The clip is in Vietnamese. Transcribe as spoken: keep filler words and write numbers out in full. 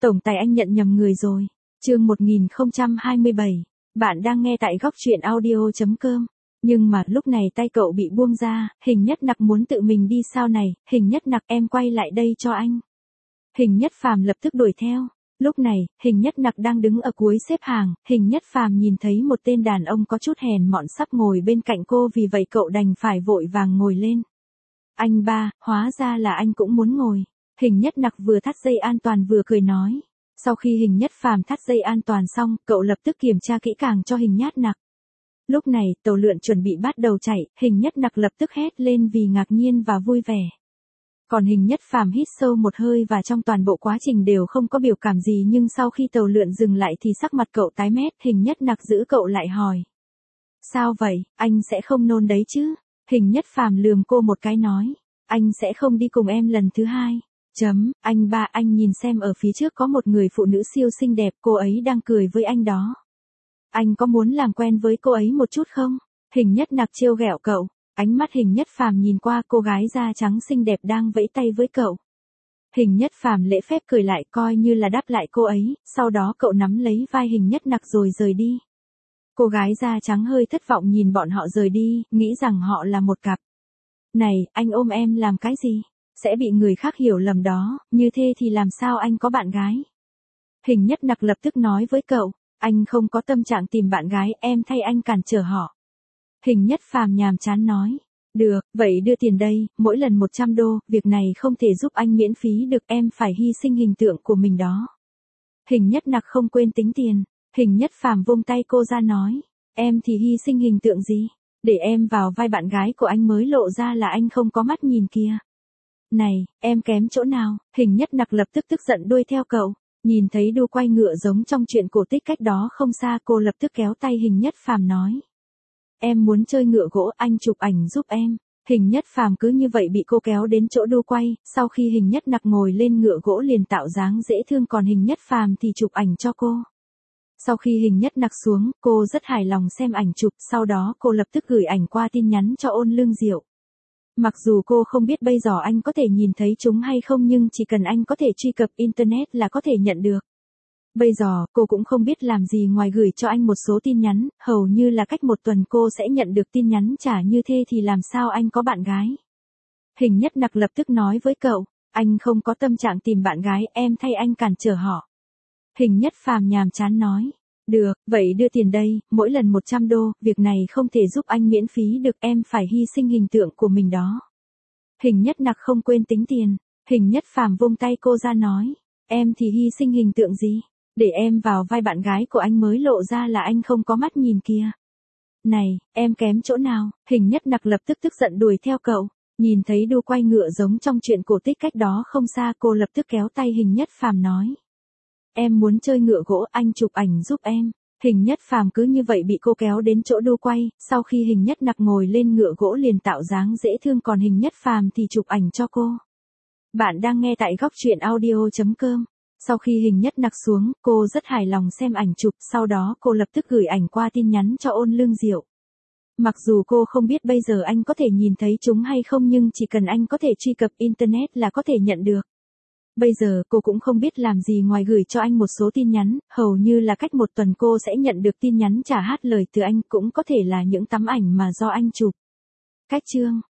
Tổng tài anh nhận nhầm người rồi. Chương một nghìn không trăm hai mươi bảy. Bạn đang nghe tại góc truyện audio.com. Nhưng mà lúc này tay cậu bị buông ra, Hình Nhất Nặc muốn tự mình đi sao này, Hình Nhất Nặc em quay lại đây cho anh. Hình Nhất Phàm lập tức đuổi theo. Lúc này, Hình Nhất Nặc đang đứng ở cuối xếp hàng, Hình Nhất Phàm nhìn thấy một tên đàn ông có chút hèn mọn sắp ngồi bên cạnh cô, vì vậy cậu đành phải vội vàng ngồi lên. Anh ba, hóa ra là anh cũng muốn ngồi. Hình Nhất Nặc vừa thắt dây an toàn vừa cười nói. Sau khi Hình Nhất Phàm thắt dây an toàn xong, cậu lập tức kiểm tra kỹ càng cho Hình Nhất Nặc. Lúc này, tàu lượn chuẩn bị bắt đầu chạy, Hình Nhất Nặc lập tức hét lên vì ngạc nhiên và vui vẻ. Còn Hình Nhất Phàm hít sâu một hơi và trong toàn bộ quá trình đều không có biểu cảm gì, nhưng sau khi tàu lượn dừng lại thì sắc mặt cậu tái mét. Hình Nhất Nặc giữ cậu lại hỏi. Sao vậy, anh sẽ không nôn đấy chứ? Hình Nhất Phàm lườm cô một cái nói. Anh sẽ không đi cùng em lần thứ hai. Chấm, anh ba, anh nhìn xem ở phía trước có một người phụ nữ siêu xinh đẹp, cô ấy đang cười với anh đó. Anh có muốn làm quen với cô ấy một chút không? Hình Nhất Nặc trêu ghẹo cậu. Ánh mắt Hình Nhất Phàm nhìn qua cô gái da trắng xinh đẹp đang vẫy tay với cậu. Hình Nhất Phàm lễ phép cười lại coi như là đáp lại cô ấy, sau đó cậu nắm lấy vai Hình Nhất Nặc rồi rời đi. Cô gái da trắng hơi thất vọng nhìn bọn họ rời đi, nghĩ rằng họ là một cặp. Này, anh ôm em làm cái gì? Sẽ bị người khác hiểu lầm đó, như thế thì làm sao anh có bạn gái? Hình Nhất Nặc lập tức nói với cậu, anh không có tâm trạng tìm bạn gái, em thay anh cản trở họ. Hình Nhất Phàm nhàm chán nói, được, vậy đưa tiền đây, mỗi lần một trăm đô, việc này không thể giúp anh miễn phí được, em phải hy sinh hình tượng của mình đó. Hình Nhất Nặc không quên tính tiền. Hình Nhất Phàm vung tay cô ra nói, em thì hy sinh hình tượng gì? Để em vào vai bạn gái của anh mới lộ ra là anh không có mắt nhìn kìa. Này, em kém chỗ nào? Hình Nhất Nặc lập tức tức giận đuôi theo cậu. Nhìn thấy đu quay ngựa giống trong chuyện cổ tích cách đó không xa, cô lập tức kéo tay Hình Nhất Phàm nói. Em muốn chơi ngựa gỗ, anh chụp ảnh giúp em. Hình Nhất Phàm cứ như vậy bị cô kéo đến chỗ đu quay, sau khi Hình Nhất Nặc ngồi lên ngựa gỗ liền tạo dáng dễ thương, còn Hình Nhất Phàm thì chụp ảnh cho cô. Sau khi Hình Nhất Nặc xuống, cô rất hài lòng xem ảnh chụp, sau đó cô lập tức gửi ảnh qua tin nhắn cho Ôn Lương Diệu. Mặc dù cô không biết bây giờ anh có thể nhìn thấy chúng hay không, nhưng chỉ cần anh có thể truy cập Internet là có thể nhận được. Bây giờ, cô cũng không biết làm gì ngoài gửi cho anh một số tin nhắn, hầu như là cách một tuần cô sẽ nhận được tin nhắn trả, như thế thì làm sao anh có bạn gái? Hình Nhất Nặc lập tức nói với cậu, anh không có tâm trạng tìm bạn gái, em thay anh cản trở họ. Hình Nhất Phàm nhàm chán nói, được, vậy đưa tiền đây, mỗi lần một trăm đô, việc này không thể giúp anh miễn phí được, em phải hy sinh hình tượng của mình đó. Hình Nhất Nặc không quên tính tiền. Hình Nhất Phàm vung tay cô ra nói, em thì hy sinh hình tượng gì? Để em vào vai bạn gái của anh mới lộ ra là anh không có mắt nhìn kìa. Này, em kém chỗ nào? Hình Nhất Nặc lập tức tức giận đuổi theo cậu. Nhìn thấy đu quay ngựa giống trong chuyện cổ tích cách đó không xa, cô lập tức kéo tay Hình Nhất Phàm nói. Em muốn chơi ngựa gỗ, anh chụp ảnh giúp em. Hình Nhất Phàm cứ như vậy bị cô kéo đến chỗ đu quay, sau khi Hình Nhất Nặc ngồi lên ngựa gỗ liền tạo dáng dễ thương, còn Hình Nhất Phàm thì chụp ảnh cho cô. Bạn đang nghe tại góc truyện audio.com. Sau khi Hình Nhất Nặc xuống, cô rất hài lòng xem ảnh chụp, sau đó cô lập tức gửi ảnh qua tin nhắn cho Ôn Lương Diệu. Mặc dù cô không biết bây giờ anh có thể nhìn thấy chúng hay không, nhưng chỉ cần anh có thể truy cập Internet là có thể nhận được. Bây giờ cô cũng không biết làm gì ngoài gửi cho anh một số tin nhắn, hầu như là cách một tuần cô sẽ nhận được tin nhắn trả hát lời từ anh, cũng có thể là những tấm ảnh mà do anh chụp. Cách chương